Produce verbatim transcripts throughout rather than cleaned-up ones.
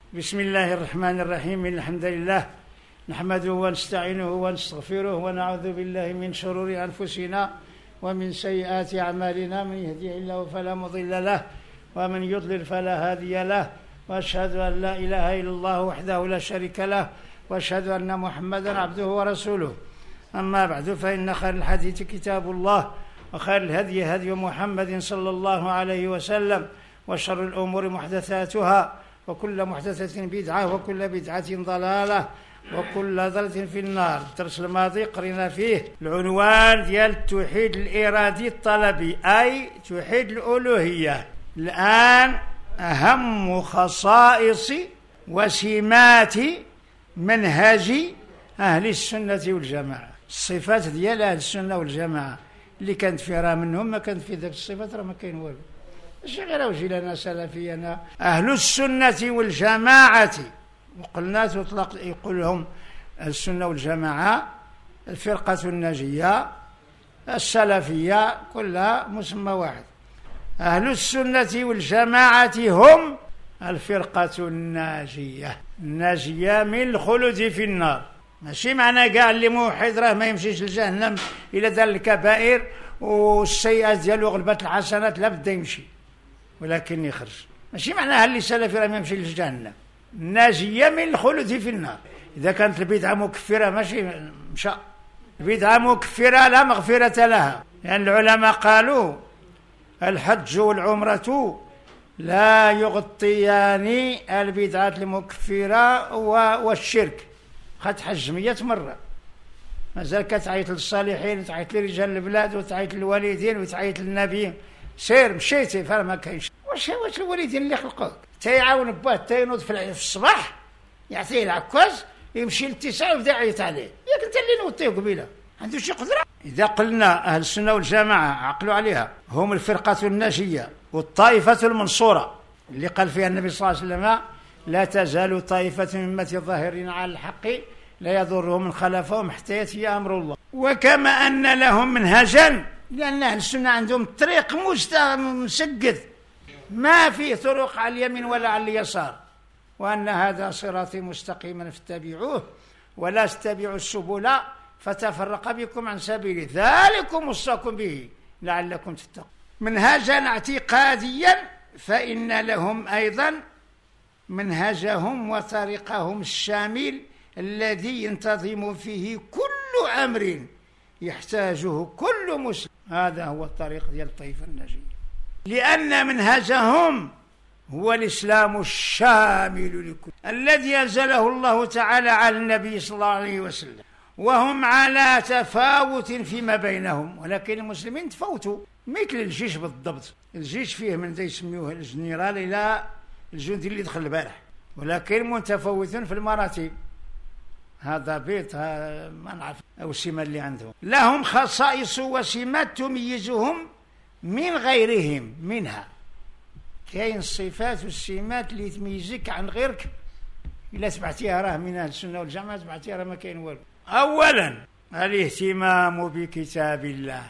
بسم الله الرحمن الرحيم. الحمد لله نحمده ونستعينه ونستغفره ونعوذ بالله من شرور أنفسنا ومن سيئات أعمالنا، من يهديه الله فلا مضل له ومن يضلل فلا هادي له، وأشهد أن لا إله إلا الله وحده لا شريك له، وأشهد أن محمدا عبده ورسوله. أما بعد، فإن خير الحديث كتاب الله، وخير الهدي هدي محمد صلى الله عليه وسلم، وشر الأمور محدثاتها، وكل محدثة بدعة، وكل بدعة ضلالة، وكل ضلالة في النار. الدرس الماضي قرينا فيه العنوان ديال التوحيد الإرادي الطلبي، أي توحيد الألوهية. الآن أهم خصائص وسمات منهج أهل السنة والجماعة، الصفات ديال أهل السنة والجماعة اللي كانت في راه منهم ما كانت في ذاك الصفات راه ما كاين والو. ماشي غير وجي لنا سلفينا أهل السنة والجماعة، وقلنا تطلق يقول لهم السنة والجماعة، الفرقة الناجية، السلفية، كلها مسمى واحد. أهل السنة والجماعة هم الفرقة الناجية، الناجية من الخلود في النار. ماشي معنى كاع اللي موحد راه ما يمشيش لجهنم إلى دار الكبائر والسيئات ديالو غلبت الحسنات، لا بد يمشي ولكن يخرج. ماشي معناها اللي سلفي راه ما يمشي لجهنم، الناجية من الخلود في النار. إذا كانت البدعة مكفرة ماشي مشى، البدعة مكفرة لا مغفرة لها، لأن يعني العلماء قالوا الحج والعمرة لا يغطيان البدعة المكفرة والشرك. خد حج مية مرة مازال كتعيط للصالحين، وتعيط لرجال البلاد، وتعيط للوالدين، وتعيط للنبي. سير مشيتي فما ما كاينش. واش واش الوالدين اللي خلقوك تيعاون باه تينوض في الصباح يعطيه العكاز يمشي للتسعة ويبدا يعيط عليه؟ ياك انت اللي نوضيه قبيله، عنده شي قدره؟ اذا قلنا اهل السنه والجماعه عقلوا عليها، هم الفرقه الناجيه والطائفه المنصوره اللي قال فيها النبي صلى الله عليه وسلم: لا تزال طائفه من امتي الظاهرين على الحق لا يضرهم من خلفهم حتى ياتي امر الله. وكما ان لهم منهجا، لان اهل السنه عندهم طريق مسجد ما فيه طرق على اليمين ولا على اليسار، وأن هذا صراطي مستقيما فاتبعوه ولا تتبعوا السبل فتفرق بكم عن سبيله ذلكم وصاكم به لعلكم تتقون. منهجا اعتقاديا، فإن لهم أيضا منهجهم وطريقهم الشامل الذي ينتظم فيه كل أمر يحتاجه كل مسلم. هذا هو الطريق ديال الطائفة الناجية، لأن منهجهم هو الإسلام الشامل لكل الذي أنزله الله تعالى على النبي صلى الله عليه وسلم، وهم على تفاوت فيما بينهم، ولكن المسلمين تفاوتوا مثل الجيش بالضبط. الجيش فيه من ذي يسميوه الجنرال إلى الجندي اللي دخل البارح، ولكن متفاوتون في المراتب. هذا بيت ما نعرف أو السمة اللي عندهم. لهم خصائص وسمات تميزهم من غيرهم، منها كاين الصفات والسمات اللي تميزك عن غيرك، إلا تبعتيها راه من أهل السنة والجماعة، تبعتيها راه ما كاين والو. أولا الاهتمام بكتاب الله،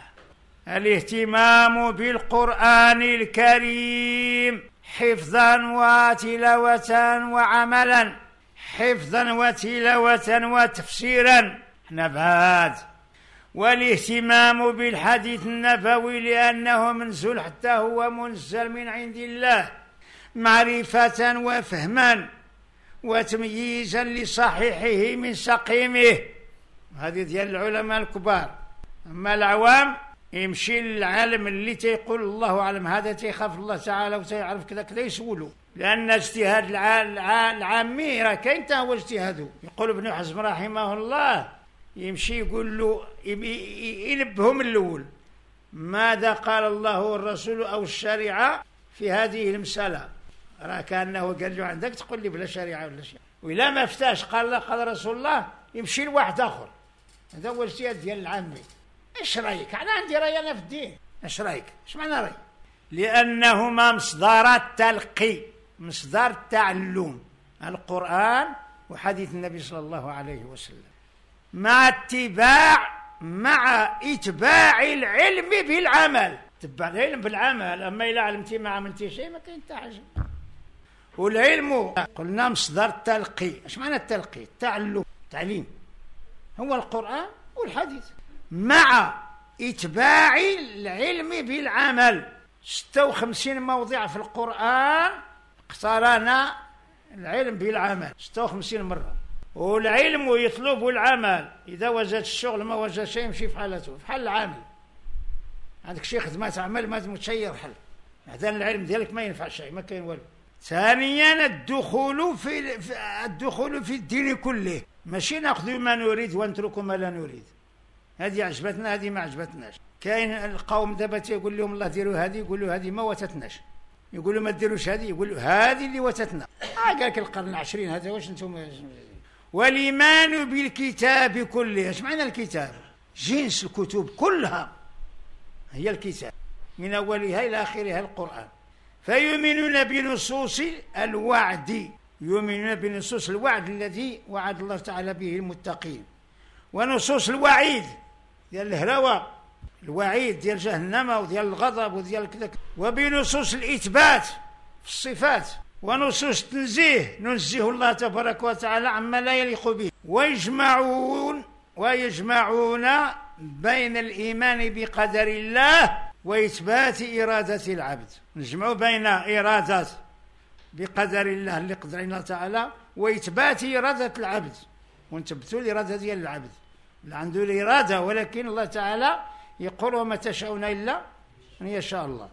الاهتمام بالقرآن الكريم حفظا وتلاوة وعملا، حفظا وتلاوة وتفسيرا، احنا بعاد. والاهتمام بالحديث النبوي لأنه منزول حتى هو منزل من عند الله، معرفة وفهما وتمييزا لصحيحه من سقيمه. هذه ديال العلماء الكبار. أما العوام يمشي للعالم اللي تيقول الله أعلم، هذا تيخاف الله تعالى وتيعرف كذا كذا يسولوا، لأن اجتهاد العامي راه كاين حتى هو اجتهاده. يقول ابن حزم رحمه الله يمشي يقول له ينبههم الأول: ماذا قال الله والرسول أو الشريعة في هذه المسألة؟ راه كأنه قال له عندك تقول لي بلا شريعة ولا شيء، وإلا ما فتاش قال الله قال رسول الله يمشي لواحد آخر. هذا هو الاجتهاد ديال العامي. ايش رايك؟ انا عندي راي انا في الدين، ايش رايك؟ ايش معنى راي؟ لانهما مصدر التلقي، مصدر التعلم، القران وحديث النبي صلى الله عليه وسلم، مع اتباع مع اتباع العلم بالعمل. تبع العلم بالعمل، اما الا علمتي ما عملتي شيء ما كاين حتى حاجه. والعلم قلنا مصدر التلقي. اش معنى التلقي؟ التعلم، التعليم، هو القرآن والحديث مع إتباع العلم بالعمل. ستة وخمسين موضع في القرآن اقترن العلم بالعمل ستة وخمسين مرة، والعلم يطلب العمل. إذا وجد الشغل ما وجد شيء يمشي في حالته، في حال العامل. عندك شي خدمة تعمل ما متشير حل، هذا العلم ديالك ما ينفع شيء، ما كاين والو. ثانيا الدخول في الدخول في الدين كله، ماشي ناخذ ما نريد ونترك ما لا نريد. هذه عجبتنا هذه ما عجبتناش. كاين القوم دابا تيقول لهم الله ديروا هذه، يقولوا هذه ما وتتناش، يقولوا ما ديروش هذه، يقولوا هذه اللي وتتنا. اه قال لك القرن العشرين هذا واش انتم. والايمان بالكتاب كله. اش معنى الكتاب؟ جنس الكتب كلها هي الكتاب من اولها الى اخرها القرآن. فيؤمنون بنصوص الوعد، يؤمنون بنصوص الوعد الذي وعد الله تعالى به المتقين، ونصوص الوعيد ديال الهروة، الوعيد ديال جهنم وديال الغضب وديال كذا، وبنصوص الإثبات في الصفات، ونصوص التنزيه ننزه الله تبارك وتعالى عما لا يليق به. ويجمعون ويجمعون بين الإيمان بقدر الله وإثبات إرادة العبد. نجمع بين إرادة بقدر الله اللي قدر الله تعالى وإثبات إرادة العبد، ونثبتوا الإرادة ديال العبد اللي عنده الإرادة، ولكن الله تعالى يقول وما تشاءون إلا أن يشاء الله.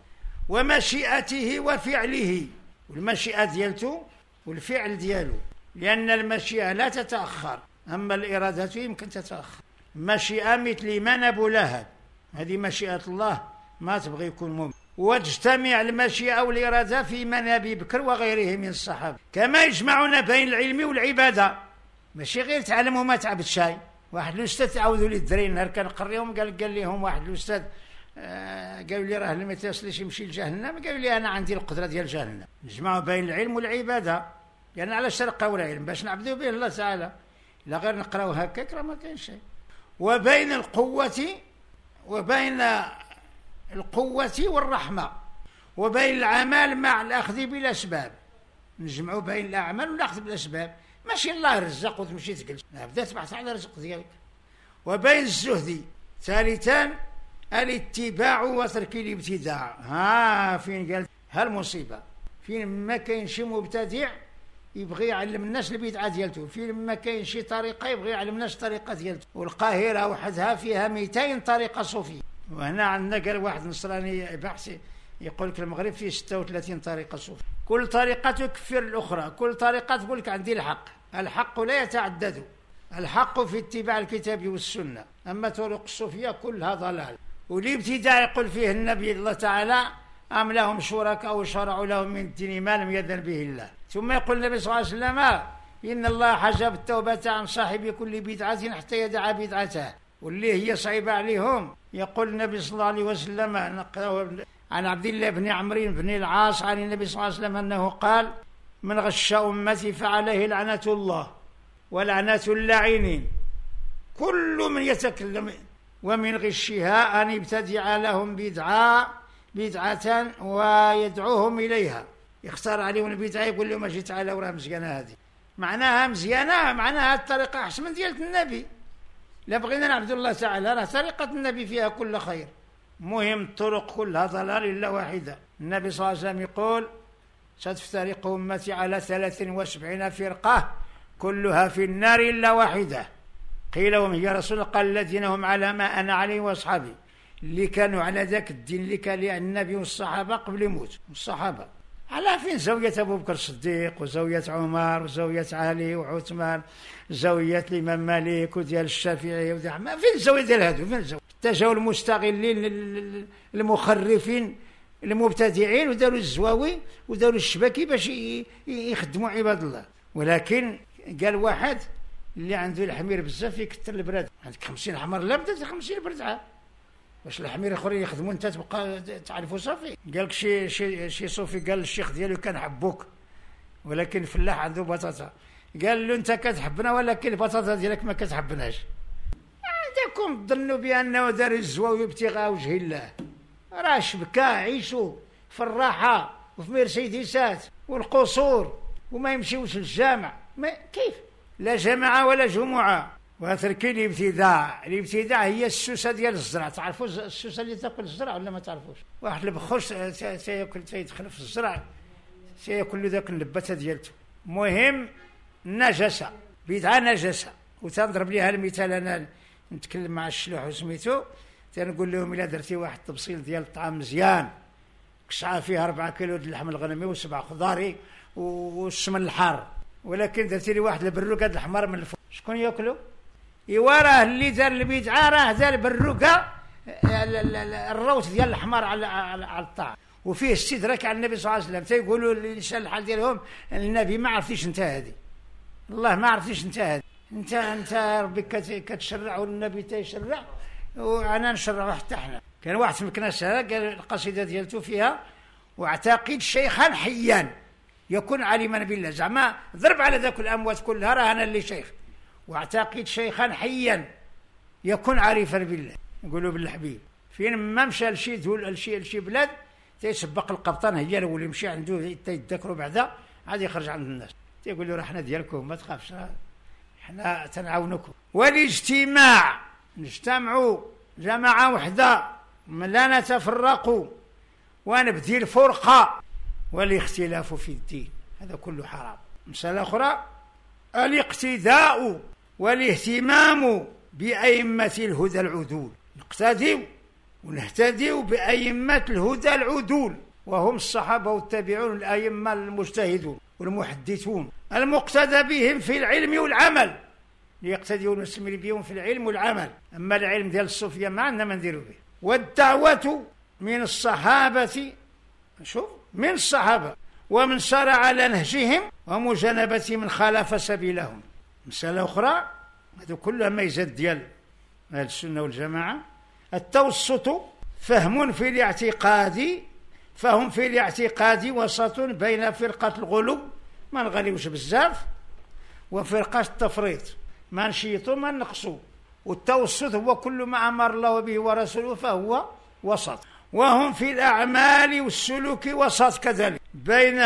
ومشيئته وفعله، والمشيئة ديالته والفعل دياله، لأن المشيئة لا تتأخر، أما الإرادة يمكن تتأخر. مشيئة مثل منب لهب، هذه مشيئة الله ما تبغي يكون ممكن. وتجتمع المشيئة والإرادة في منابي بكر وغيره من الصحابة. كما يجمعون بين العلم والعبادة، ماشي غير تعلموا ما تعبد شيء. واحد الأستاذ تعاودوا لي الدراري نهار كان قريهم قال قال لهم واحد الأستاذ آه قالوا لي راه اللي ما تيصليش يمشي لجهنم، قالوا لي أنا عندي القدرة ديال جهنم. نجمعوا بين العلم والعبادة، لأن يعني علاش تلقاو العلم؟ باش نعبدوا به الله تعالى، لا غير نقراو هكاك راه ما كاين شيء. وبين القوة وبين القوة والرحمة، وبين العمل مع الأخذ بالأسباب. نجمعوا بين الأعمال والأخذ بالأسباب، ماشي الله رزق وتمشي تجلس، بدا تبحث على الرزق ديالك. وبين الزهد. ثالثا الاتباع وترك الابتداع. ها فين قال هالمصيبة، فين ما كاين شي مبتدع يبغي يعلم الناس البدعة ديالته، فين ما كاين شي طريقة يبغي يعلم الناس الطريقة ديالته. والقاهرة وحدها فيها مئتين طريقة صوفية، وهنا عندنا قال واحد نصراني بحث يقول لك المغرب فيه ستة وثلاثين طريقة صوفية، كل طريقة تكفر الأخرى، كل طريقة تقول لك عندي الحق. الحق لا يتعدد، الحق في اتباع الكتاب والسنة، أما طرق الصوفية كلها ضلال. والابتداع يقول فيه النبي الله تعالى أم لهم شركاء وشرعوا لهم من الدين ما لم يأذن به الله. ثم يقول النبي صلى الله عليه وسلم إن الله حجب التوبة عن صاحب كل بدعة حتى يدع بدعته، واللي هي صعيبة عليهم. يقول النبي صلى الله عليه وسلم عن عبد الله بن عمرو بن العاص عن النبي صلى الله عليه وسلم أنه قال من غش أمتي فعليه لعنة الله ولعنة اللاعنين، كل من يتكلم ومن غشها أن يبتدع لهم بدعة بدعة ويدعوهم إليها، يختار عليهم البدعة يقول لهم اجي تعالوا راه مزيانة هذه، معناها مزيانة، معناها الطريقة أحسن من ديالة النبي. لا بغينا نعبد الله تعالى راه طريقة النبي فيها كل خير. مهم الطرق كلها ضلال إلا واحدة. النبي صلى الله عليه وسلم يقول ستفترق أمتي على ثلاث وسبعين فرقة كلها في النار إلا واحدة. قيل ومن يا رسول الله؟ قال الذين هم على ما أنا عليه وأصحابي، اللي كانوا على ذاك الدين اللي كان النبي والصحابة قبل يموت. الصحابة على فين؟ زاوية أبو بكر الصديق وزاوية عمر وزاوية علي وعثمان، زاوية الإمام مالك وديال الشافعي وديال ما فين الزاوية ديال هادو؟ فين الزاوية؟ اتجهوا المستغلين المخرفين المبتدعين وداروا الزواوي وداروا الشبكي باش يخدموا عباد الله. ولكن قال واحد اللي عنده الحمير بزاف يكثر البراد، عندك خمسين حمر لا بدا خمسين بردعه، واش الحمير الاخرين يخدموا انت تبقى تعرفوا صافي؟ قال لك شي شي شي صوفي قال للشيخ ديالو كان حبوك ولكن الفلاح عنده بطاطا، قال له انت كتحبنا ولكن البطاطا ديالك ما كتحبناش. عندكم تظنوا بانه دار الزواوي ابتغاء وجه الله، راه شبكه عيشوا في الراحه وفي مرسيدسات والقصور وما يمشيوش للجامع، ما كيف؟ لا جماعة ولا جمعة. وتركي الابتداع. الابتداع هي السوسة ديال الزرع. تعرفوا السوسة اللي تاكل الزرع ولا ما تعرفوش؟ واحد البخوش تياكل تيدخل في الزرع تياكل له ذاك النباتة ديالته. مهم النجاسة، بدعة نجاسة. وتنضرب ليها المثال، أنا نتكلم مع الشلوح وسميتو تنقول لهم إلا درتي واحد التبصيل ديال الطعام مزيان، كسعة فيها أربعة كيلو ديال اللحم الغنمي وسبع خضاري والسمن الحار، ولكن درتي لي واحد البروكة الحمر من الفوق، شكون ياكلو؟ إيوا راه اللي دار البدعة راه دار البروكة الروث ديال الحمار على على الطعام، وفيه استدراك على النبي صلى الله عليه وسلم. تيقولوا الانسان الحال ديالهم النبي ما عرفتيش انت هذه، الله ما عرفتيش انت هذه، انت انت ربك كتشرع والنبي تيشرع وانا نشرع حتى حنا. كان واحد في مكناس قال القصيده ديالته فيها واعتقد شيخا حيا يكون عالما بالله، زعما ضرب على ذاك الاموات كلها راه انا اللي شيخ، واعتقد شيخا حيا يكون عارفا بالله. نقولوا بالحبيب فين ما مشى لشي دول لشي لشي بلاد تيسبق القبطان هي الاول يمشي عنده تيذكروا بعدا عاد يخرج عند الناس تيقول له راه حنا ديالكم ما تخافش حنا تنعاونكم. والاجتماع نجتمعوا جماعه وحده لا نتفرقوا ونبذي الفرقه والاختلاف في الدين، هذا كله حرام. مسألة أخرى الاقتداء والاهتمام بأئمة الهدى العدول، نقتدي ونهتدي بأئمة الهدى العدول وهم الصحابة والتابعون الأئمة المجتهدون والمحدثون المقتدى بهم في العلم والعمل، ليقتدي المسلمين بهم في العلم والعمل. أما العلم ديال الصوفية ما عندنا ما نديرو به. والدعوة من الصحابة، شوف من الصحابة ومن سار على نهجهم ومجانبة من خالف سبيلهم. مسألة أخرى هذا كلها ميزات ديال أهل السنة والجماعة. التوسط فهم في الاعتقاد، فهم في الاعتقاد وسط بين فرقة الغلو ما نغليوش بزاف وفرقة التفريط ما نشيطوا ما نقصوا، والتوسط هو كل ما أمر الله به ورسوله فهو وسط. وهم في الأعمال والسلوك وسط كذلك بين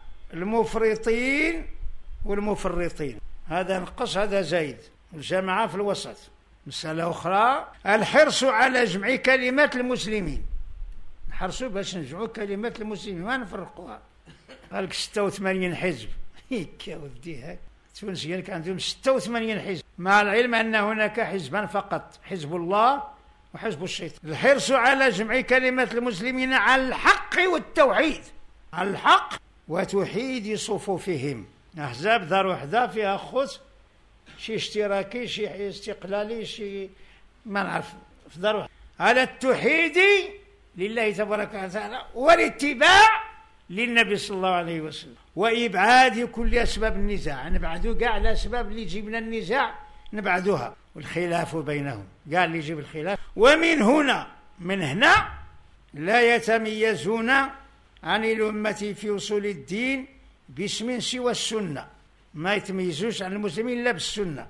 المفرطين والمفرطين، هذا نقص هذا زايد، الجماعة في الوسط. مسألة أخرى الحرص على جمع كلمات المسلمين، نحرصوا باش نجمعوا كلمات المسلمين ما نفرقوها. قالك ستة وثمانين حزب هيك يا ودي هاك تونس قالك عندهم ستة وثمانين حزب، مع العلم أن هناك حزبان فقط، حزب الله وحزب الشيطان. الحرص على جمع كلمات المسلمين على الحق والتوحيد، على الحق وتوحيد صفوفهم. أحزاب دار وحدة فيها خص شي اشتراكي شي استقلالي شي ما نعرف في دار وحدة، على التوحيد لله تبارك وتعالى والاتباع للنبي صلى الله عليه وسلم وإبعاد كل أسباب النزاع، نبعدوا كاع على أسباب اللي يجيب لنا النزاع نبعدوها، والخلاف بينهم كاع اللي يجيب الخلاف. ومن هنا من هنا لا يتميزون عن الأمة في وصول الدين باسم سوى السنة، ما يتميزوش عن المسلمين إلا بالسنة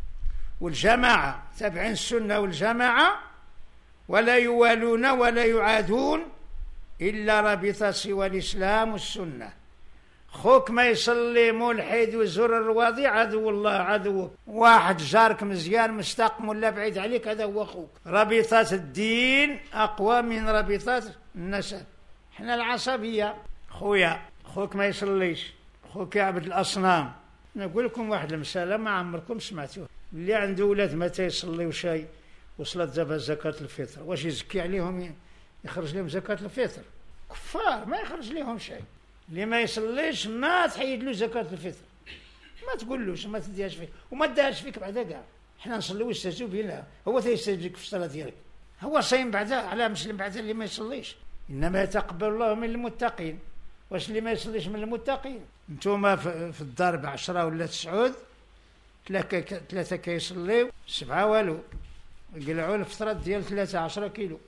والجماعة، تابعين السنة والجماعة، ولا يوالون ولا يعادون إلا رابطة سوى الإسلام والسنة. خوك ما يصلي ملحد وزور الرواضي عدو الله عدوك، واحد جارك مزيان مستقم ولا بعيد عليك هذا هو خوك. رابطة الدين أقوى من رابطة النسب. احنا العصبية خويا خوك ما يصليش، خوك يعبد الأصنام. نقول لكم واحد المسألة ما عمركم سمعتوها، اللي عنده ولاد متى يصليوا شيء وصلت دابا زكاة الفطر واش يزكي عليهم يخرج لهم زكاة الفطر؟ كفار ما يخرج لهم شيء. اللي ما يصليش ما تحيد له زكاة الفطر، ما تقولوش ما تديهاش فيك وما داهاش فيك بعدا كاع. حنا نصليو ويستجيب بالله، هو تيستجيب لك في الصلاة ديالك، هو صايم بعدا على مسلم بعدا اللي ما يصليش. إنما يتقبل الله من المتقين، واش اللي ما يصليش من المتقين؟ نتوما في الدار بعشرة ولا تسعود ثلاثة كيصليو سبعة والو يقلعوا الفطرات ديال ثلاثة عشرة كيلو.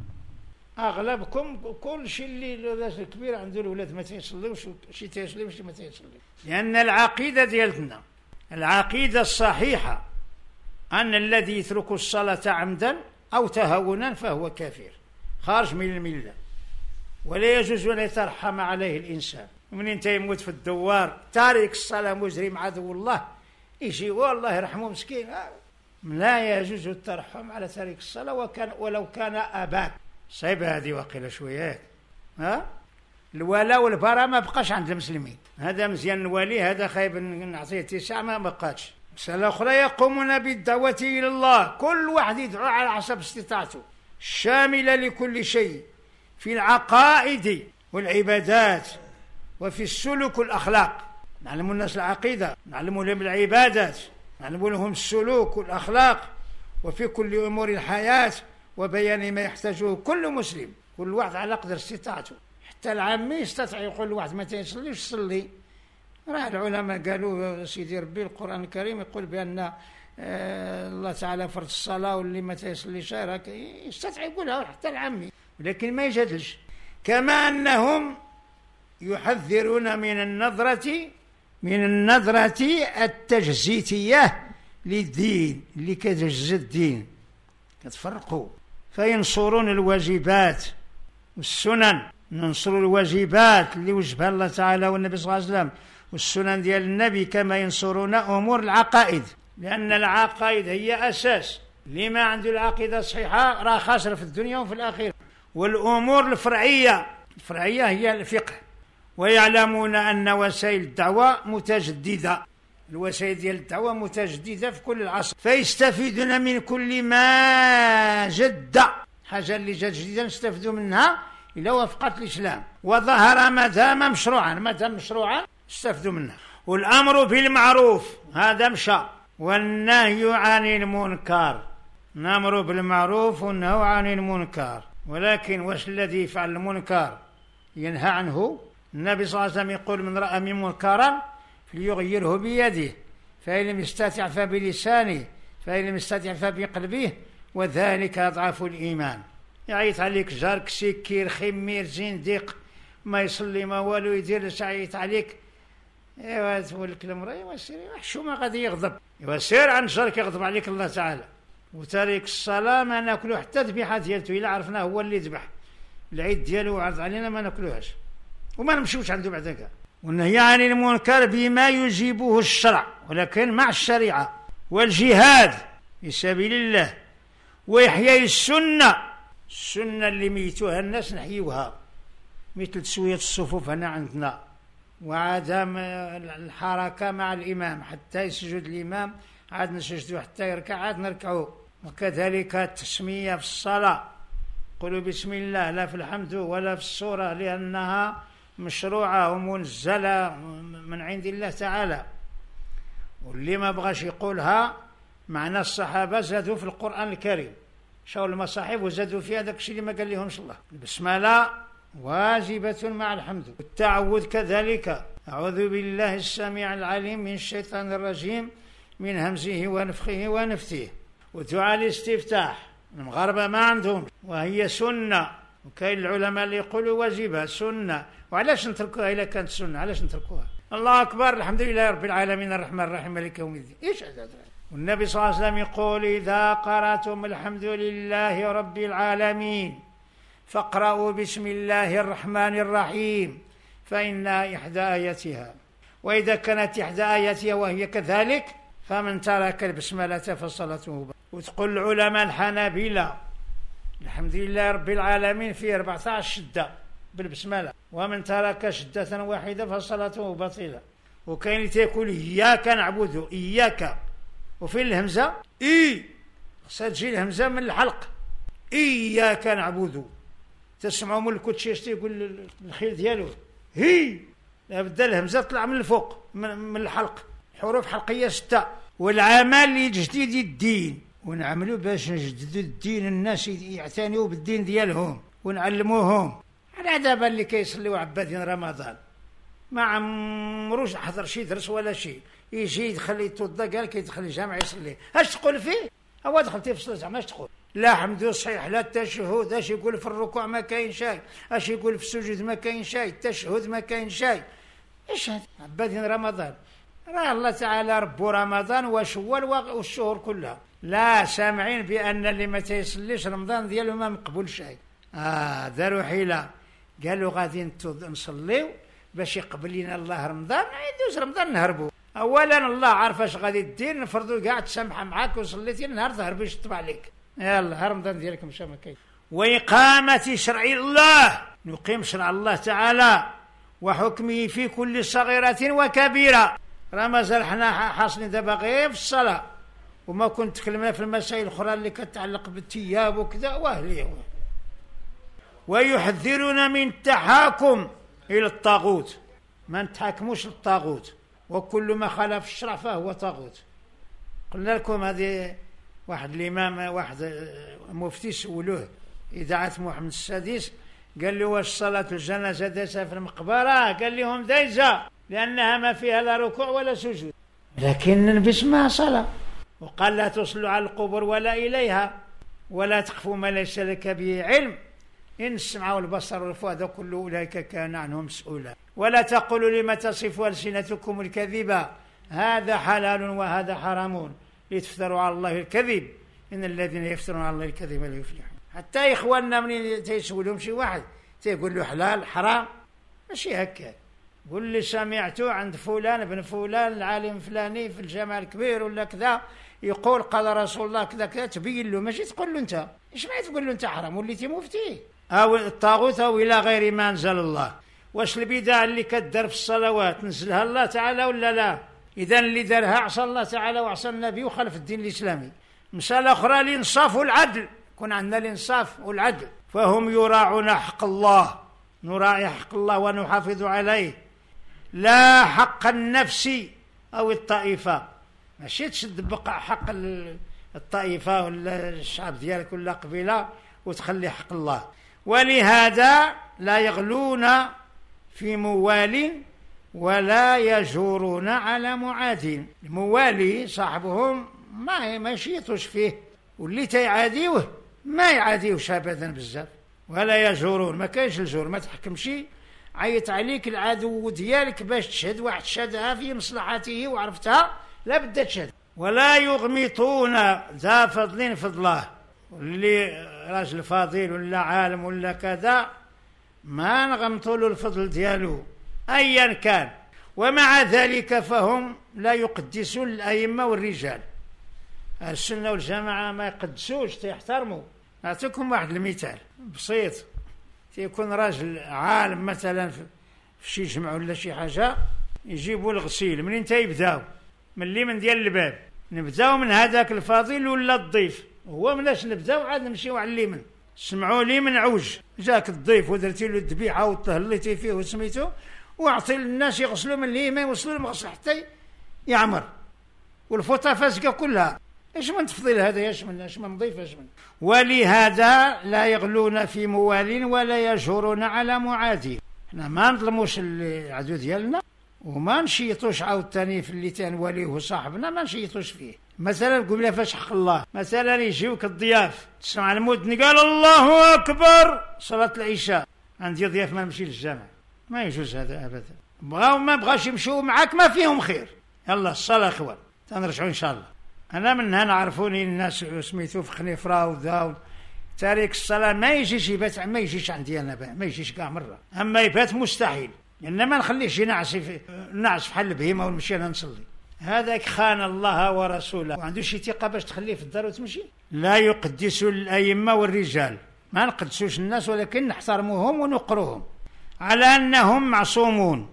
أغلبكم كل شيء اللي الناس الكبير عنده الولاد ما تيصليوش، شي تيصلي وشي ما تيصلي. لأن العقيدة ديالنا العقيدة الصحيحة أن الذي يترك الصلاة عمدا أو تهاونا فهو كافر خارج من الملة، ولا يجوز أن يترحم عليه الإنسان. منين تيموت في الدوار تارك الصلاة مجرم عدو الله، يجي والله يرحمه مسكين. لا يجوز الترحم على تارك الصلاة وكان ولو كان أباك. صعيب هذه وقيل شويات. ها الولاء والبراء ما بقاش عند المسلمين، هذا مزيان نوالي، هذا خايب نعطيه تسع ما بقاش. مسألة أخرى يقومون بالدعوة إلى الله، كل واحد يدعو على حسب استطاعته، شاملة لكل شيء في العقائد والعبادات وفي السلوك والأخلاق. نعلم الناس العقيدة، نعلم لهم العبادات، نعلم لهم السلوك والأخلاق، وفي كل أمور الحياة وبيان ما يحتاجه كل مسلم، كل واحد على قدر استطاعته. حتى العامي يستطيع يقول واحد ما يصليش صلي. راه العلماء قالوا سيدي ربي القرآن الكريم يقول بأن آه الله تعالى فرض الصلاة، واللي ما يصليش يستطيع يقولها حتى العامي، ولكن ما يجادلش. كما أنهم يحذرون من النظرة من النظرة التجزيتية للدين، اللي كتجزي الدين كتفرقوا، فينصرون الواجبات والسنن، ننصر الواجبات اللي وجبها الله تعالى والنبي صلى الله عليه وسلم والسنن ديال النبي، كما ينصرون أمور العقائد، لأن العقائد هي أساس. لما عنده العقيدة صحيحة راه خاسر في الدنيا وفي الآخرة. والأمور الفرعية الفرعية هي الفقه، ويعلمون أن وسائل الدعوة متجددة، الوسائل ديال الدعوة متجددة في كل العصر، فيستفيدون من كل ما جد، حاجة اللي جات جديدة نستفيدوا منها إلا وفقت الإسلام، وظهر ما دام مشروعا، ما دام مشروعا استفدوا منها. والأمر بالمعروف هذا مشى، والنهي عن المنكر، نأمر بالمعروف والنهي عن المنكر. ولكن واش الذي يفعل المنكر ينهى عنه؟ النبي صلى الله عليه وسلم يقول من رأى من منكرا فليغيره بيده، فإن لم يستطع فبلسانه، فإن لم يستطع فبقلبه، وذلك أضعف الإيمان. يعيط عليك جارك سكير خمير زنديق ما يصلي ما والو يدير يعيط عليك، ايوا تقول لك المرأة ايوا سيري حشومة غادي يغضب، ايوا سير عن جارك يغضب عليك الله تعالى. وتارك الصلاة ما ناكلو حتى ذبيحة ديالته، إلا عرفنا هو اللي ذبح العيد ديالو وعرض علينا ما ناكلوهاش وما نمشيوش عنده بعد ذاك. والنهي عن المنكر بما يجيبه الشرع، ولكن مع الشريعة، والجهاد في سبيل الله، وإحياء السنة، السنة اللي ميتوها الناس نحيوها، مثل تسوية الصفوف هنا عندنا، وعدم الحركة مع الإمام حتى يسجد الإمام عاد نسجدوا، حتى يركع عاد نركعوا. وكذلك التسمية في الصلاة، قولوا بسم الله لا في الحمد ولا في السورة، لأنها مشروعة ومنزلة من عند الله تعالى. واللي ما بغاش يقولها معنا الصحابة زادوا في القرآن الكريم، شاو المصاحف وزادوا فيها داك الشيء اللي ما قال لهمش الله. البسملة واجبة مع الحمد، والتعوذ كذلك، أعوذ بالله السميع العليم من الشيطان الرجيم من همزه ونفخه ونفثه. ودعاء الاستفتاح المغاربة ما عندهم، وهي سنة، وكاين العلماء اللي يقولوا واجبة سنة. وعلاش نتركوها إلا كانت سنة؟ علاش نتركوها؟ الله أكبر، الحمد لله رب العالمين الرحمن الرحيم مالك يوم الدين. إيش هذا؟ والنبي صلى الله عليه وسلم يقول إذا قرأتم الحمد لله رب العالمين فاقرأوا بسم الله الرحمن الرحيم، فإنها إحدى آياتها، وإذا كانت إحدى آياتها وهي كذلك فمن ترك البسملة فصلاته باطلة. وتقول العلماء الحنابلة الحمد لله رب العالمين فيه أربعة عشر شدة بالبسملة، ومن ترك شدة واحدة فصلاته باطلة. وكاين اللي تيقول إياك نعبد، إياك وفي الهمزة إي، خصها تجي الهمزة من الحلق، إياك نعبد. تسمعوا من الكوتشيش تيقول الخيل ديالو هي، لابد الهمزة تطلع من الفوق من الحلق، حروف حلقية ستة. والعمل لتجديد الدين، ونعملوا باش نجددوا الدين، الناس يعتنيوا بالدين ديالهم ونعلموهم. على دابا اللي كيصليوا عبادين رمضان ما عمروش حضر شي درس ولا شيء، يجي يدخل يتوضا قال كيدخل الجامع يصلي، اش تقول فيه؟ هو دخلتي في الصلاه زعما اش تقول؟ لا حمد صحيح لا التشهد، اش يقول في الركوع ما كاين شيء، اش يقول في السجود ما كاين شيء، التشهد ما كاين شيء. ايش هذا؟ عبادين رمضان، راه الله تعالى رب رمضان وشوال والشهور كلها. لا سامعين بان اللي ما تيصليش رمضان ديالو ما مقبول شيء. اه داروا حيله، قالوا غادي نصليو باش يقبل لنا الله رمضان يدوز رمضان نهربوا. اولا الله عارف اش غادي دير، نفرضوا كاع تسامح معاك وصليتي النهار تهرب يشطب عليك، يلا رمضان ديالك مشى ما كاين. واقامه شرع الله، نقيم شرع الله تعالى وحكمه في كل صغيره وكبيره. راه مازال حنا حاصلين دابا غير في الصلاه، وما كنت تكلمنا في المسائل الاخرى اللي كتعلق بالثياب وكذا واهليه. ويحذرون من التحاكم الى الطاغوت، ما نتحاكموش للطاغوت، وكل ما خالف الشرع فهو طاغوت. قلنا لكم هذه واحد الامام واحد مفتي سولوه اذاعه محمد السادس، قال له واش صلاه الجنازه دازها في المقبره؟ قال لهم دايزه لانها ما فيها لا ركوع ولا سجود، لكن النبي اسمها صلاه، وقال لا تصلوا على القبور ولا اليها ولا تقفوا ما ليس لك به علم إن السمع والبصر والفؤاد كل أولئك كان عنهم مسؤولا. ولا تقولوا لما تصف ألسنتكم الكذب هذا حلال وهذا حرام لتفتروا على الله الكذب إن الذين يفترون على الله الكذب لا يفلحون. حتى إخواننا من تيسولهم شي واحد تيقول له حلال حرام ماشي هكا، قول لي سمعته عند فلان ابن فلان العالم فلاني في الجامع الكبير ولا كذا يقول قال رسول الله كذا كذا، تبين له، ماشي تقول له انت ايش ما تقول له انت حرام وليتي مفتي او الطاغوت او الى غير ما انزل الله. واش البدع اللي كدار في الصلوات نزلها الله تعالى ولا لا؟ اذا اللي دارها عصى الله تعالى وعصى النبي وخالف الدين الاسلامي. مساله اخرى الانصاف والعدل، كون عندنا الانصاف والعدل، فهم يراعون حق الله، نراعي حق الله ونحافظ عليه، لا حق النفس او الطائفه، ماشي تشد بقى حق الطائفه ولا الشعب ديالك ولا قبيله وتخلي حق الله. ولهذا لا يغلون في موال ولا يجورون على معاد. الموالي صاحبهم ما ما يشيطوش فيه، واللي تيعاديوه ما يعاديوش ابدا بزاف. ولا يجورون، ما كاينش الجور، ما تحكمش عيط عليك العدو ديالك باش تشهد واحد شهدها في مصلحته وعرفتها لا بد تشهد. ولا يغمطون ذا فضل فضله، اللي راجل فاضل ولا عالم ولا كذا ما نغمطوا له الفضل ديالو ايا كان. ومع ذلك فهم لا يقدسون الائمه والرجال. السنه والجماعه ما يقدسوش، تيحترموا. نعطيكم واحد المثال بسيط، تيكون راجل عالم مثلا في شي جمع ولا شي حاجه، يجيبوا الغسيل منين تيبداو؟ من اليمين ديال الباب، نبداو من هذاك الفاضل ولا الضيف؟ هو مناش نبداو عاد نمشيو على اليمين. سمعوا لي من عوج جاك الضيف ودرتي له الذبيحه وطهليتي فيه وسميتو، واعطي للناس يغسلوا من اليمين ويوصلوا المغسل حتى يعمر والفوطه فاسقه كلها. ايش من تفضيل هذا؟ ايش من ايش من ضيف ايش من. ولهذا لا يغلون في موال ولا يجهرون على معادي. احنا ما نظلموش العدو ديالنا وما نشيطوش عاوتاني في اللي تنوليه صاحبنا ما نشيطوش فيه. مثلا قبل فاش حق الله، مثلا يجيوك الضياف تسمع المؤذن قال الله اكبر صلاه العشاء، عندي ضياف ما نمشي للجامع، ما يجوز هذا ابدا. بغاو ما بغاش يمشيو معاك ما فيهم خير، يلا الصلاه اخوان تنرجعوا ان شاء الله. انا من هنا عرفوني الناس سميتو في خنيفره وذا تاريخ الصلاه ما يجيش يبات، ما يجيش عندي انا ما يجيش كاع مره، اما يبات مستحيل، لان ما نخليش ينعس نعس بحال البهيمه ونمشي انا نصلي. هذاك خان الله ورسوله وعنده شي ثقه باش تخليه في الدار وتمشي. لا يقدس الائمه والرجال، ما نقدسوش الناس ولكن نحترموهم ونقروهم على انهم معصومون.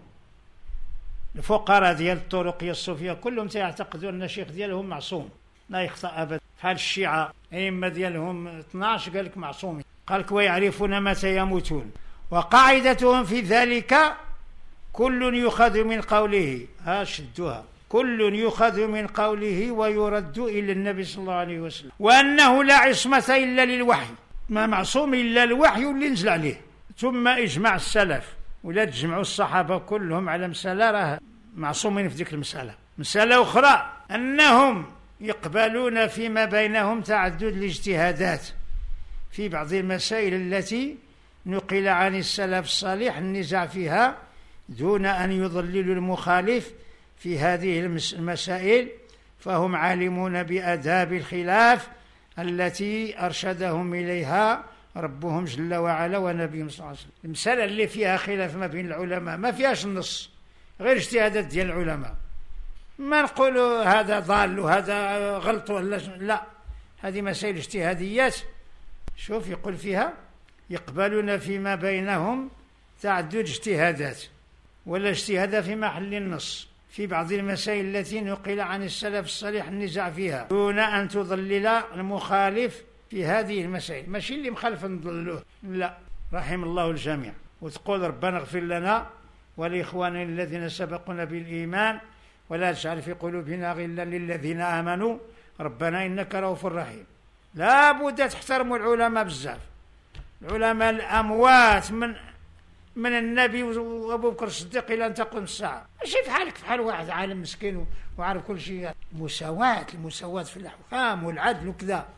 الفقراء ديال الطرقيه الصوفيه كلهم يعتقدون ان الشيخ ديالهم معصوم لا يخطا ابدا، بحال الشيعه ائمه ديالهم اثناش قال لك معصومين، قال لك ويعرفون متى يموتون. وقاعدتهم في ذلك كل يؤخذ من قوله، ها شدوها، كل يؤخذ من قوله ويرد إلى النبي صلى الله عليه وسلم، وأنه لا عصمة إلا للوحي، ما معصوم إلا الوحي اللي نزل عليه. ثم إجماع السلف ولا تجمعوا الصحابة كلهم على مسألة راه معصومين في ذيك المسألة. مسألة أخرى أنهم يقبلون فيما بينهم تعدد الاجتهادات في بعض المسائل التي نقل عن السلف الصالح النزاع فيها دون أن يضللوا المخالف في هذه المسائل، فهم عالمون بآداب الخلاف التي أرشدهم إليها ربهم جل وعلا ونبيهم صلى الله عليه وسلم. المسألة اللي فيها خلاف ما بين العلماء ما فيهاش النص، غير اجتهادات ديال العلماء، ما نقولوا هذا ضال وهذا غلط ولا لا، هذه مسائل اجتهاديات. شوف يقول فيها يقبلون فيما بينهم تعدد اجتهادات ولا اجتهاد في محل النص في بعض المسائل التي نقل عن السلف الصالح النزاع فيها دون أن تضلل المخالف في هذه المسائل. ماشي اللي مخالف نضللوه، لا، رحم الله الجميع. وتقول ربنا اغفر لنا ولإخواننا الذين سبقونا بالإيمان ولا تجعل في قلوبنا غلا للذين آمنوا ربنا إنك رؤوف رحيم. لا بد تحترموا العلماء بزاف، العلماء الأموات من من النبي وابو بكر الصديق الى ان تقوم الساعه. ماشي في حالك في حال واحد عالم مسكين وعارف كل شيء. مساواة، المساواة في الاحكام والعدل وكذا.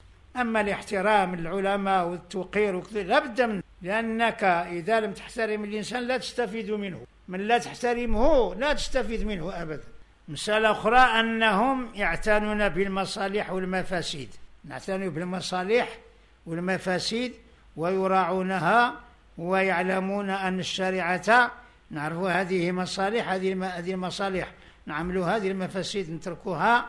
اما الاحترام العلماء والتوقير وكذا لا بد منه، لانك اذا لم تحترم الانسان لا تستفيد منه، من لا تحترمه لا تستفيد منه ابدا. مسألة اخرى انهم يعتنون بالمصالح والمفاسد، يعتنون بالمصالح والمفاسد ويراعونها ويعلمون أن الشريعة نعرف هذه مصالح، هذه المصالح نعمل، هذه المفاسد نتركها،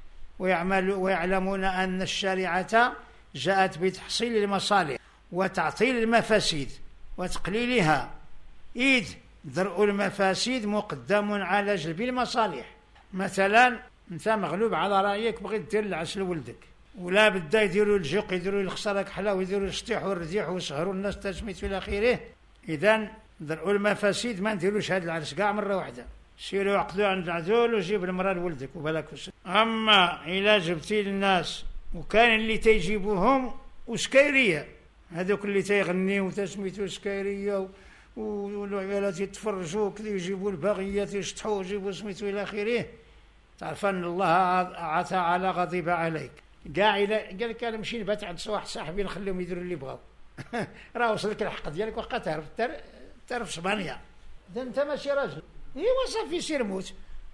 ويعملوا ويعلمون أن الشريعة جاءت بتحصيل المصالح وتعطيل المفاسد وتقليلها، إذ درء المفاسد مقدم على جلب المصالح. مثلا أنت مغلوب على رأيك بغيت دير العسل لولدك، ولا بدا يديروا الجوق، يديروا الخساره كحله، ويديروا الشطيح والرديح ويسهروا الناس تسميت الى اخره. اذا درء المفاسد ما نديروش هذا العرس كاع مره واحده، سيروا عقدوا عند العدول وجيب المراه لولدك وبلاك. اما الى جبتي للناس وكان اللي تيجيبوهم وسكيريه، هذوك اللي تيغنيو وتسميتو سكيريه والعيالات يتفرجوا كذا، يجيبوا الباغيات يشطحوا ويجيبوا سميتو الى اخره، تعرف ان الله عطى على غضب عليك. كاع الا قال لك انا نمشي نبات عند واحد صاحبي نخليهم يديروا اللي بغاو راه وصل لك الحق ديالك وبقى تعرف تعرف اسبانيا، اذا انت ماشي راجل. ايوا صافي سير موت.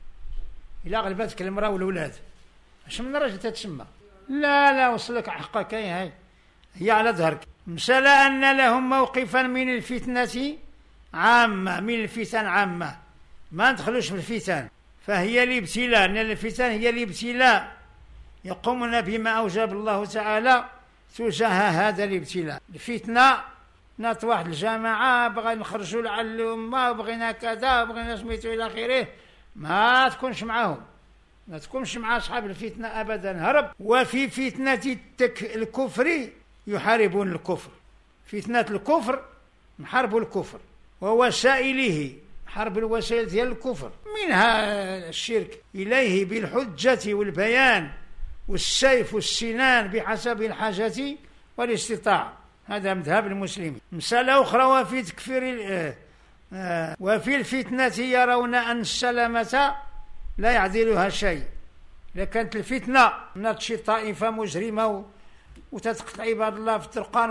الا غلبتك المراه والولاد اش من راجل تتسمى؟ لا لا وصل لك حقك، هي هي على ظهرك. مسألة ان لهم موقفا من الفتنه عامه، من الفتن عامه، ما ندخلوش في الفتن، فهي الابتلاء، ان الفتن هي الابتلاء، يقومون بما أوجب الله تعالى تجاه هذا الابتلاء. الفتنة نات واحد الجماعة بغى نخرجوا على الأمة، بغينا كذا، بغينا سميتو إلى آخره، ما تكونش معاهم، ما تكونش مع أصحاب الفتنة أبدا، هرب. وفي فتنة التك... الكفر يحاربون الكفر، فتنة الكفر نحاربوا الكفر ووسائله، حرب الوسائل ديال الكفر، منها الشرك، إليه بالحجة والبيان والسيف والسنان بحسب الحاجة والاستطاعة، هذا مذهب المسلمين. مسألة أخرى وفي تكفير آه آه وفي الفتنة يرون أن السلامة لا يعدلها شيء. إذا كانت الفتنة نتشي طائفة مجرمة وتتقتل عباد الله في الطرقان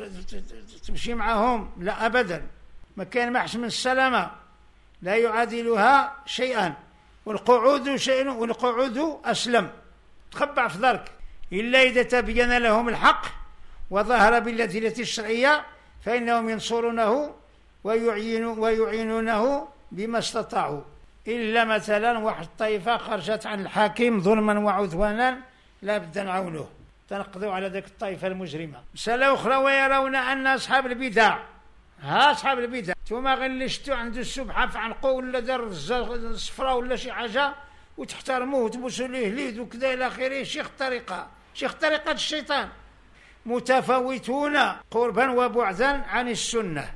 وتمشي معهم، لا أبدا، ما كان محش من السلامة، لا يعادلها شيئا، والقعود شيء، والقعود أسلم، تخبع في ذلك، إلا إذا تبين لهم الحق وظهر بالأدلة الشرعية فإنهم ينصرونه ويعين ويعينونه بما استطاعوا. إلا مثلا واحد الطائفة خرجت عن الحاكم ظلما وعدوانا لا بد نعاونوه، تنقضوا على ذلك الطائفة المجرمة. مسألة أخرى ويرون أن أصحاب البدع، ها أصحاب البدع ثم غير اللي شتو عنده السبحة في عنقه ولا دار الصفراء ولا شي حاجة وتحترموه وتبوسوا له اليد وكذا إلى آخره، شيخ الطريقة، شيخ طريقة الشيطان، متفاوتون قربا وبعدا عن السنة،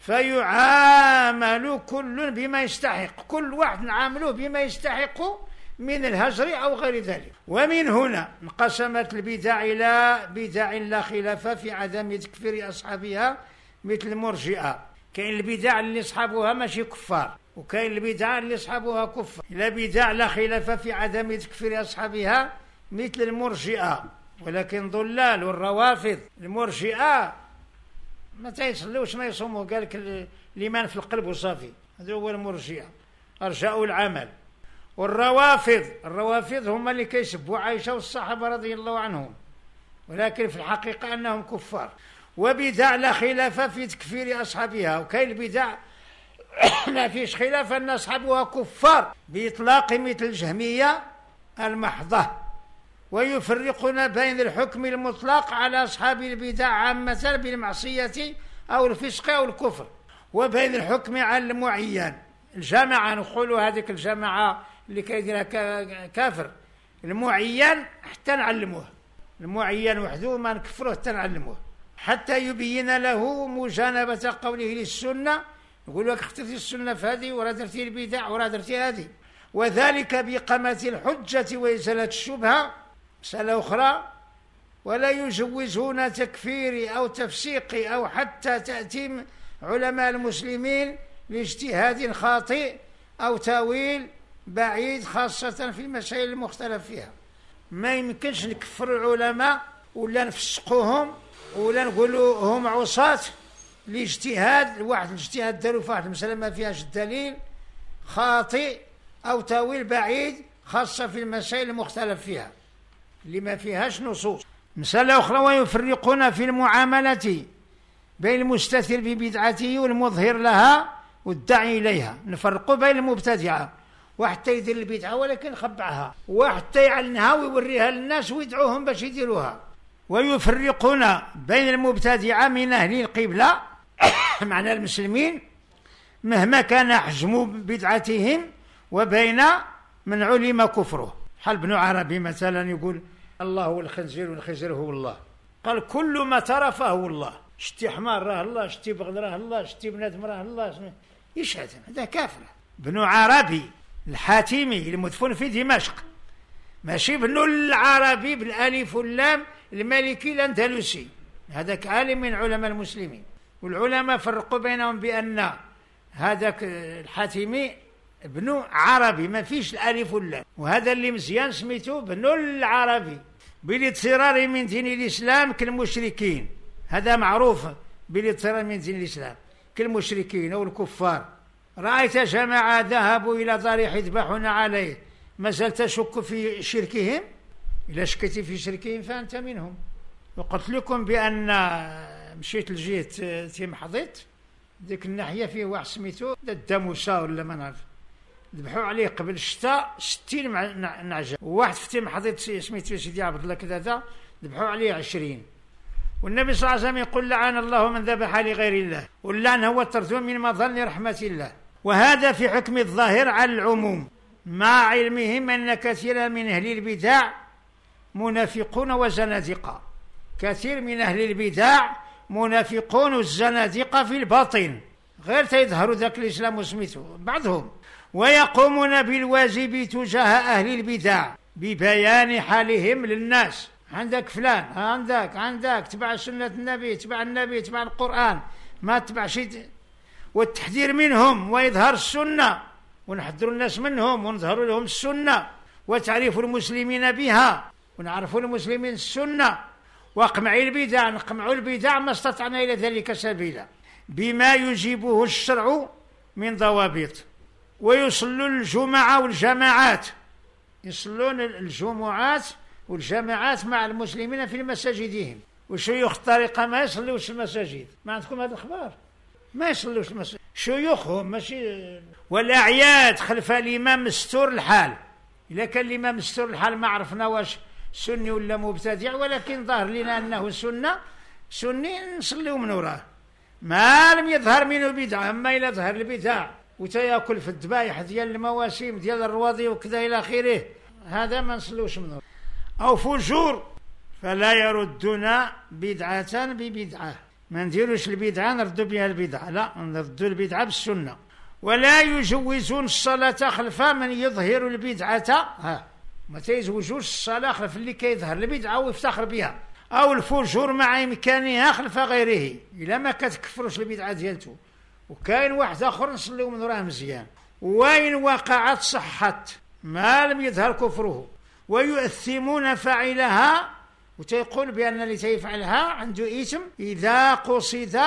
فيعامل كل بما يستحق، كل واحد نعامله بما يستحق من الهجر أو غير ذلك. ومن هنا انقسمت البدع إلى بدع لا خلاف في عدم تكفير أصحابها مثل المرجئة. كاين البدع اللي أصحابها ماشي كفار، وكاين البدع اللي أصحابها كفار. إلى بدع لا خلاف في عدم تكفير أصحابها مثل المرجئة، ولكن ضلال والروافض. المرجئة ما تيصلوش ما يصوموا، قال لك الإيمان في القلب وصافي، هذا هو المرجئة، أرجاء العمل. والروافض، الروافض هم اللي كيسبوا عائشة والصحابة رضي الله عنهم، ولكن في الحقيقة أنهم كفار. وبدع لا خلاف في تكفير أصحابها، وكاين البدع ما فيش خلاف أن أصحابها كفار بإطلاق مثل الجهمية المحضة. ويفرقون بين الحكم المطلق على أصحاب البدع عامة بالمعصية أو الفسق أو الكفر، وبين الحكم على المعين. الجماعة نقولوا هذيك الجماعة اللي كيديرها كافر، المعين حتى نعلموه، المعين وحده ما نكفروه حتى نعلموه، حتى يبين له مجانبة قوله للسنة. يقول لك اخترتي السنة في هذه ورا درتي البدع ورا درتي هذه، وذلك بإقامة الحجة وإزالة الشبهة مسألة أخرى. ولا يجوزون تكفير أو تفسيق أو حتى تأتيم علماء المسلمين لاجتهاد خاطئ أو تاويل بعيد، خاصة في المسائل المختلف فيها. ما يمكنش نكفر العلماء ولا نفسقوهم ولا نقولوا هم عصاة لاجتهاد واحد، الاجتهاد داروا في واحد المسألة ما فيهاش الدليل خاطئ أو تاويل بعيد، خاصة في المسائل المختلف فيها اللي ما فيهاش نصوص. مسألة أخرى، ويفرقون في المعاملة بين المستتر ببدعته والمظهر لها والداعي إليها. نفرقوا بين المبتدعة، وحتى يدير البدعة ولكن خبعها، وحتى يعلنها ويوريها للناس ويدعوهم باش يديروها. ويفرقون بين المبتدعة من أهل القبلة معنى المسلمين مهما كان حجم بدعتهم، وبين من علم كفره. حال ابن عربي مثلا يقول الله هو الخنزير والخنزير هو الله، قال كل ما ترى فهو الله، شتي حمار راه الله، شتي بغل راه الله، شتي بنادم راه الله، يشهد هذا كافر. ابن عربي الحاتمي المدفون في دمشق، ماشي ابن العربي بالالف واللام المالكي الاندلسي، هذاك عالم من علماء المسلمين. والعلماء فرقوا بينهم بأن هذاك الحاتمي ابن عربي ما فيش الالف واللام، وهذا اللي مزيان سميته ابن العربي بالاضطرار من دين الإسلام كالمشركين. هذا معروف بالاضطرار من دين الإسلام كالمشركين أو الكفار. رأيت جماعة ذهبوا إلى ضريح يذبحون عليه، ما زلت تشك في شركهم؟ إذا شكيت في شركهم فأنت منهم. وقلت لكم بأن مشيت لجهة تيم حضيت ذيك الناحية فيه واحد سميتو الداموسا ولا ما نعرف، ذبحوا عليه قبل الشتاء ستين نعجة. وواحد في تيم حضيت سميتو سيدي عبد الله كذا ذبحوا عليه عشرين. والنبي صلى الله عليه وسلم يقول لعن الله من ذبح لغير الله، واللعن هو الطرد من مظن رحمة الله. وهذا في حكم الظاهر على العموم، مع علمهم أن كثيرا من أهل البدع منافقون وزنادقة. كثير من أهل البدع منافقون والزنادقة في الباطن، غير تيظهروا ذاك الإسلام وسميته بعضهم. ويقومون بالواجب تجاه أهل البدع ببيان حالهم للناس. عندك فلان، عندك عندك تبع سنة النبي، تبع النبي، تبع القرآن، ما تبع شيء، والتحذير منهم وإظهار السنة، ونحذر الناس منهم ونظهر لهم السنة، وتعريف المسلمين بها ونعرف المسلمين السنة، وقمع البدع نقمع البدع ما استطعنا إلى ذلك سبيلا بما يجيبه الشرع من ضوابط. ويصلوا الجمعة والجماعات، يصلون الجمعات والجماعات مع المسلمين في مساجدهم. وشيوخ الطريقة ما يصلوش في المساجد، ما عندكم هذا الخبر؟ ما يصلوش في المساجد شيوخهم ماشي. والأعياد خلف الإمام مستور الحال، إذا كان الإمام مستور الحال ما عرفنا واش سني ولا مبتدع، ولكن ظهر لنا أنه سنة سني نصليو من وراه ما لم يظهر منه بدعة. أما إلى ظهر البدع وتياكل في الذبائح ديال المواسم ديال الرواضي وكذا إلى آخره، هذا ما نصلوش منه. أو فجور فلا يردنا بدعة ببدعة، ما نديروش البدعة نردوا بها البدعة، لا نردوا البدعة بالسنة. ولا يجوزون الصلاة خلف من يظهر البدعة، ها ما تيزوجوش الصلاة خلف اللي كيظهر البدعة ويفتخر بها. أو الفجور مع إمكانها خلف غيره، إلا ما كتكفروش البدعة ديالته وكاين واحد آخر نصليو من راه مزيان. وإن وقعت صحت ما لم يظهر كفره. ويؤثمون فاعلها، وتيقول بأن اللي تيفعلها عنده إثم إذا قصد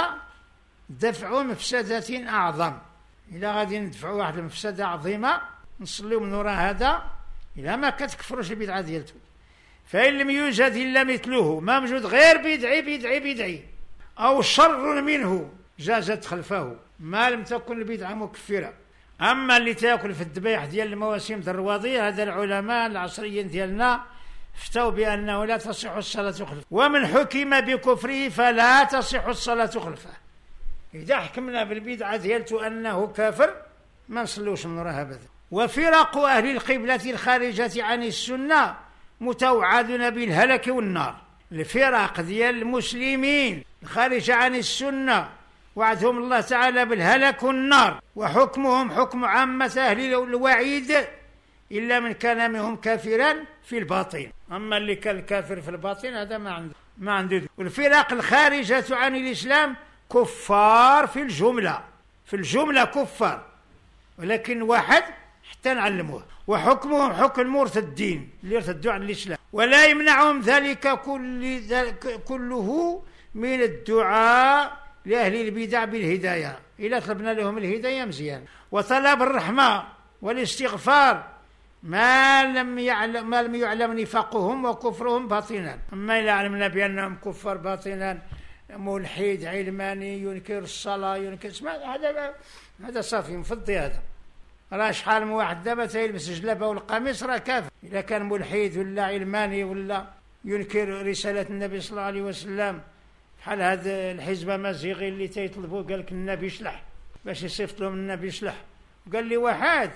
دفع مفسدة أعظم. إذا غادي ندفعوا واحد المفسدة عظيمة نصليو من وراء هذا إلا ما كتكفروش البدعة ديالته. فإن لم يوجد إلا مثله، ما موجود غير بدعي بدعي بدعي أو شر منه جازت خلفه ما لم تكن البدعة مكفرة. أما اللي تاكل في الذبائح ديال المواسم الرواضية هذا العلماء العصريين ديالنا افتوا بأنه لا تصح الصلاة خلفه، ومن حكم بكفره فلا تصح الصلاة خلفه. إذا حكمنا بالبدعة ديالته أنه كافر ما نصلوش من وراء أبدا. وفرق أهل القبلة الخارجة عن السنة متوعدون بالهلك والنار. الفرق ديال المسلمين الخارجة عن السنة وعدهم الله تعالى بالهلك والنار، وحكمهم حكم عامة أهل الوعيد إلا من كان منهم كافرا في الباطن. أما اللي كان كافر في الباطن هذا ما عنده ما عنده. والفرق الخارجة عن الإسلام كفار في الجملة، في الجملة كفار، ولكن واحد حتى نعلموه، وحكمهم حكم المرتدين اللي ارتدوا عن الإسلام، ولا يمنعهم ذلك كل ذلك كله من الدعاء لأهل البدع بالهداية إذا طلبنا لهم الهداية مزيان، وطلب الرحمة والاستغفار ما لم يعلم ما لم يعلم نفاقهم وكفرهم باطنا. أما إذا علمنا بأنهم كفار باطنا ملحد علماني ينكر الصلاة ينكر هذا هذا صافي مفضي. هذا راه شحال من واحد دابا تيلبس الجلابة والقميص راه كافر إذا كان ملحد ولا علماني ولا ينكر رسالة النبي صلى الله عليه وسلم. بحال هذا الحزب مزيغي اللي تيطلبوا قال لك النبي يشلح باش يصيفط لهم النبي يشلح، قال لي واحد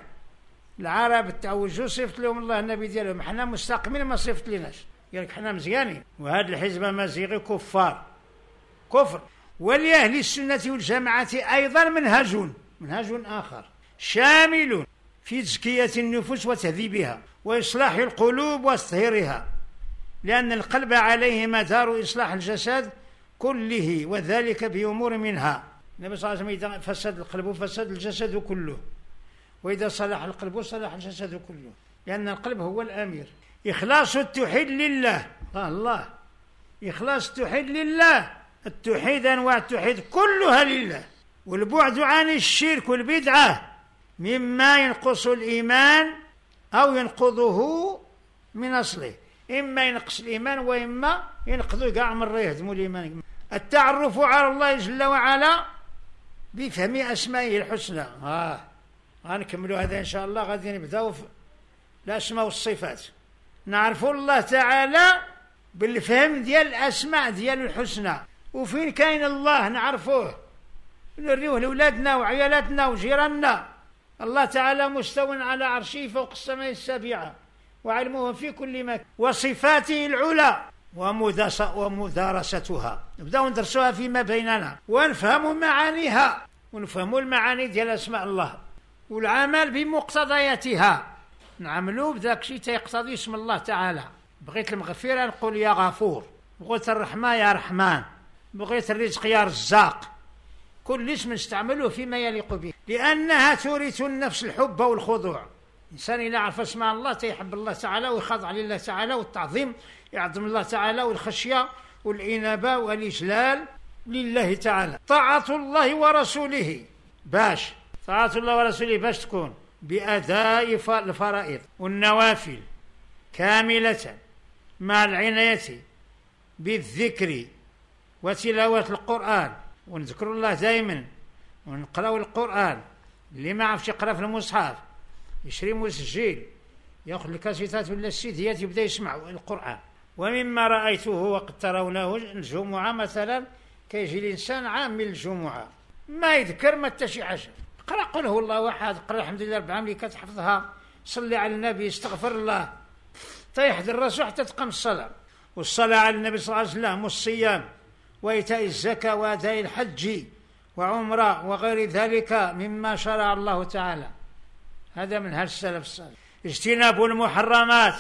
العرب تعوجوا صيفط لهم الله النبي ديالهم، حنا مستقيمين ما صيفط لناش، قال لك حنا مزيانين. وهذا الحزب مزيغي كفار كفر. ولأهل السنة والجماعة أيضا منهج منهج آخر شامل في تزكية النفوس وتهذيبها وإصلاح القلوب وتطهيرها، لأن القلب عليه مدار إصلاح الجسد كله، وذلك بأمور منها. النبي صلى الله عليه وسلم إذا فسد القلب فسد الجسد كله، وإذا صلح القلب صلح الجسد كله، لأن القلب هو الأمير. إخلاص التوحيد لله، الله الله إخلاص التوحيد لله، التوحيد أنواع التوحيد كلها لله، والبعد عن الشرك والبدعة مما ينقص الإيمان أو ينقضه من أصله، إما ينقص الإيمان وإما ينقضه كاع مرة يهدموا الإيمان. التعرف على الله جل وعلا بفهم أسمائه الحسنى. آه غنكملوا هذا إن شاء الله، غادي نبداو في الأسماء والصفات، نعرفوا الله تعالى بالفهم ديال الأسماء ديال الحسنى، وفين كاين الله نعرفوه نريوه لأولادنا وعيالاتنا وجيراننا. الله تعالى مستو على عرشه فوق السماء السابعة وعلمه في كل مكان، وصفاته العلى ومدارستها نبداو ندرسوها فيما بيننا ونفهم معانيها ونفهم المعاني ديال أسماء الله والعمل بمقتضياتها، نعملوا بذاك الشيء تيقتضي اسم الله تعالى. بغيت المغفرة نقول يا غفور، بغيت الرحمة يا رحمن، بغيت الرزق يا رزاق، كل اسم نستعمله فيما يليق به، لأنها تورث النفس الحب والخضوع. الإنسان إذا عرف اسماء الله تيحب الله تعالى ويخضع لله تعالى، والتعظيم يعظم الله تعالى، والخشية والإنابة والإجلال لله تعالى. طاعة الله ورسوله، باش طاعة الله ورسوله باش تكون بأداء الفرائض والنوافل كاملة مع العناية بالذكر وتلاوة القرآن، ونذكر الله دائما ونقرأ القرآن. اللي ما عرفش يقرأ في المصحف يشري مسجل ياخذ الكاسيتات ولا السيديات يبدا يسمع القرآن. ومما رأيته وقد ترونه الجمعة مثلا كيجي الإنسان عامل الجمعة ما يذكر ما حتى شي حاجة، قرأ قل هو الله واحد، قرأ الحمد لله رب العالمين كتحفظها، صلي على النبي، استغفر الله، تيحضر راسو حتى تقام الصلاة. والصلاة على النبي صلى الله عليه وسلم والصيام وإيتاء الزكاة وأداء الحج وعمرة وغير ذلك مما شرع الله تعالى، هذا من هالسلف الصالح. اجتناب المحرمات،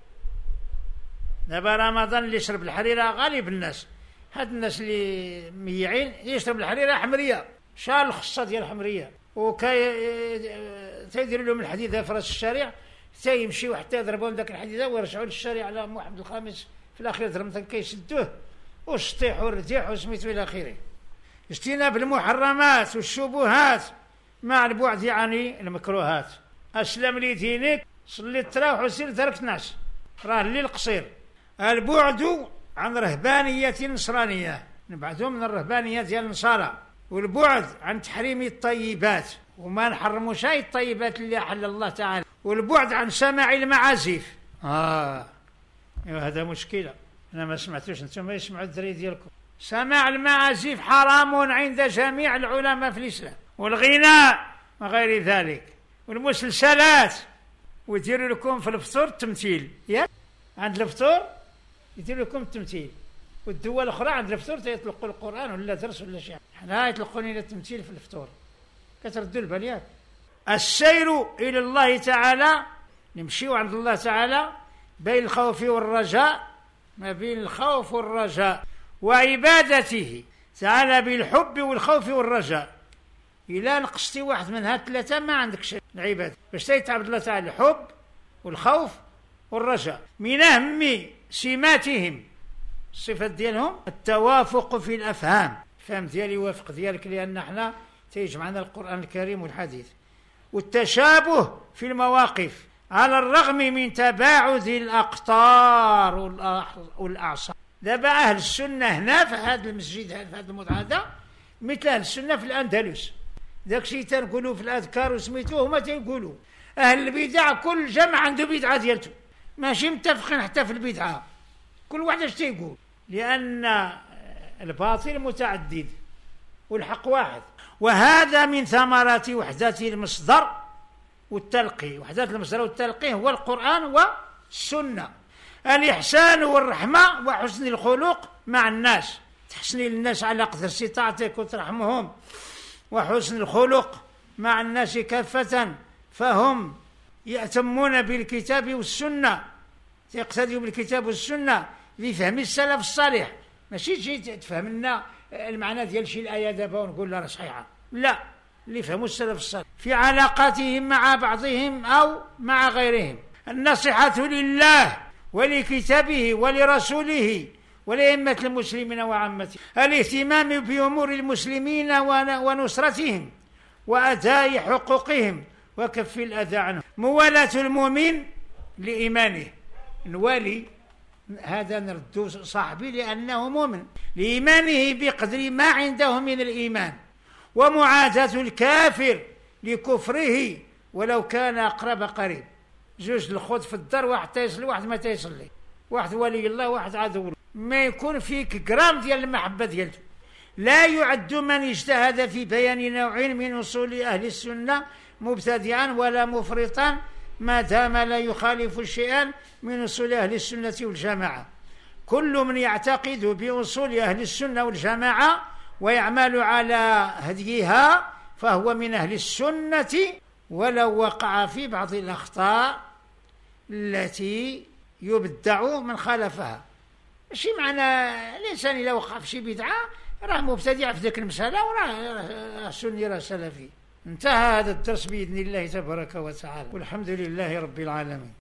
دابا رمضان اللي يشرب الحريرة غالب الناس، هاد الناس اللي ميعين يشرب الحريرة حمرية، شال الخصة ديال الحمرية، وكاي تيدير لهم الحديدة في راس الشارع، تيمشيو حتى يضربون ذاك الحديدة ويرجعوا للشارع على محمد الخامس، في الأخير درمتن كيسدوه والشطيح والرديح وسميتو إلى آخره. اجتناب المحرمات والشبهات مع البعد عن المكروهات. أسلم لي دينك، صلي التراوح وسير ترك ناس، راه الليل قصير. البعد عن رهبانية نصرانية، نبعثهم من الرهبانية ديال النصارى، والبعد عن تحريم الطيبات، وما نحرموا شيء الطيبات اللي أحل الله تعالى، والبعد عن سماع المعازف. آه هذا مشكلة، أنا ما سمعتوش، أنتم ما يسمعوا الدري ديالكم. سماع المعازف حرام عند جميع العلماء في الإسلام، والغناء وغير ذلك، والمسلسلات. ويديروا لكم في الفطور التمثيل، يا عند الفطور يديروا لكم التمثيل، والدول الأخرى عند الفطور يطلقوا القرآن ولا درس ولا شيء، حنا يطلقون إلى التمثيل في الفطور. كتردوا البليات. السير إلى الله تعالى، نمشيو عند الله تعالى بين الخوف والرجاء، ما بين الخوف والرجاء، وعبادته تعالى بالحب والخوف والرجاء. إلا نقصتي واحد من هاد الثلاثة ما عندك شيء العبادة. باش تعبد الله تعالى الحب والخوف والرجاء. من أهم سماتهم، الصفات ديالهم التوافق في الأفهام، الفهم ديالي يوافق ديالك، لأن احنا تيجمعنا القرآن الكريم والحديث، والتشابه في المواقف على الرغم من تباعد الأقطار والأعصار. دابا أهل السنة هنا في هذا المسجد، في هذا الموضع هذا، مثل أهل السنة في الأندلس، داك شي تنقولوا في الأذكار وسميتوه هما تيقولوا. أهل البدع كل جمع عنده بدعة ديالته، ماشي متفقين حتى في البدعة، كل واحد اش تيقول، لأن الباطل متعدد والحق واحد. وهذا من ثمرات وحدة المصدر والتلقي. وحدة المصدر والتلقي هو القرآن والسنة. الإحسان والرحمة وحسن الخلق مع الناس، تحسني للناس على قدر استطاعتك وترحمهم، وحسن الخلق مع الناس كافة، فهم يأتمون بالكتاب والسنة، يقتدوا بالكتاب والسنة لفهم السلف الصالح. ماشي تجي تفهم لنا المعنى ديال شي الآية دابا ونقول لها صحيحة، لا، اللي فهموا السلف الصالح في علاقاتهم مع بعضهم أو مع غيرهم. النصيحة لله ولكتابه ولرسوله ولأئمة المسلمين وعامته. الاهتمام بأمور المسلمين ونصرتهم وأداء حقوقهم وكف الأذى عنهم. موالاة المؤمن لإيمانه، نوالي هذا نردو صاحبي لأنه مؤمن لإيمانه بقدر ما عنده من الإيمان، ومعاداة الكافر لكفره ولو كان أقرب قريب. جوج الخوت في الدار، واحد تيصلي واحد ما تيصلي، واحد ولي الله واحد عدو، ما يكون فيك جرام ديال المحبة ديالته. لا يعد من اجتهد في بيان نوع من أصول أهل السنة مبتدعا ولا مفرطا ما دام لا يخالف شيئا من أصول أهل السنة والجماعة. كل من يعتقد بأصول أهل السنة والجماعة ويعمل على هديها فهو من أهل السنة، ولو وقع في بعض الأخطاء التي يبدع من خالفها. ماشي معنى الإنسان إذا وقع في شي بدعة راه مبتدع في ذاك المسألة وراه سني راه سلفي. انتهى هذا الدرس بإذن الله تبارك وتعالى، والحمد لله رب العالمين.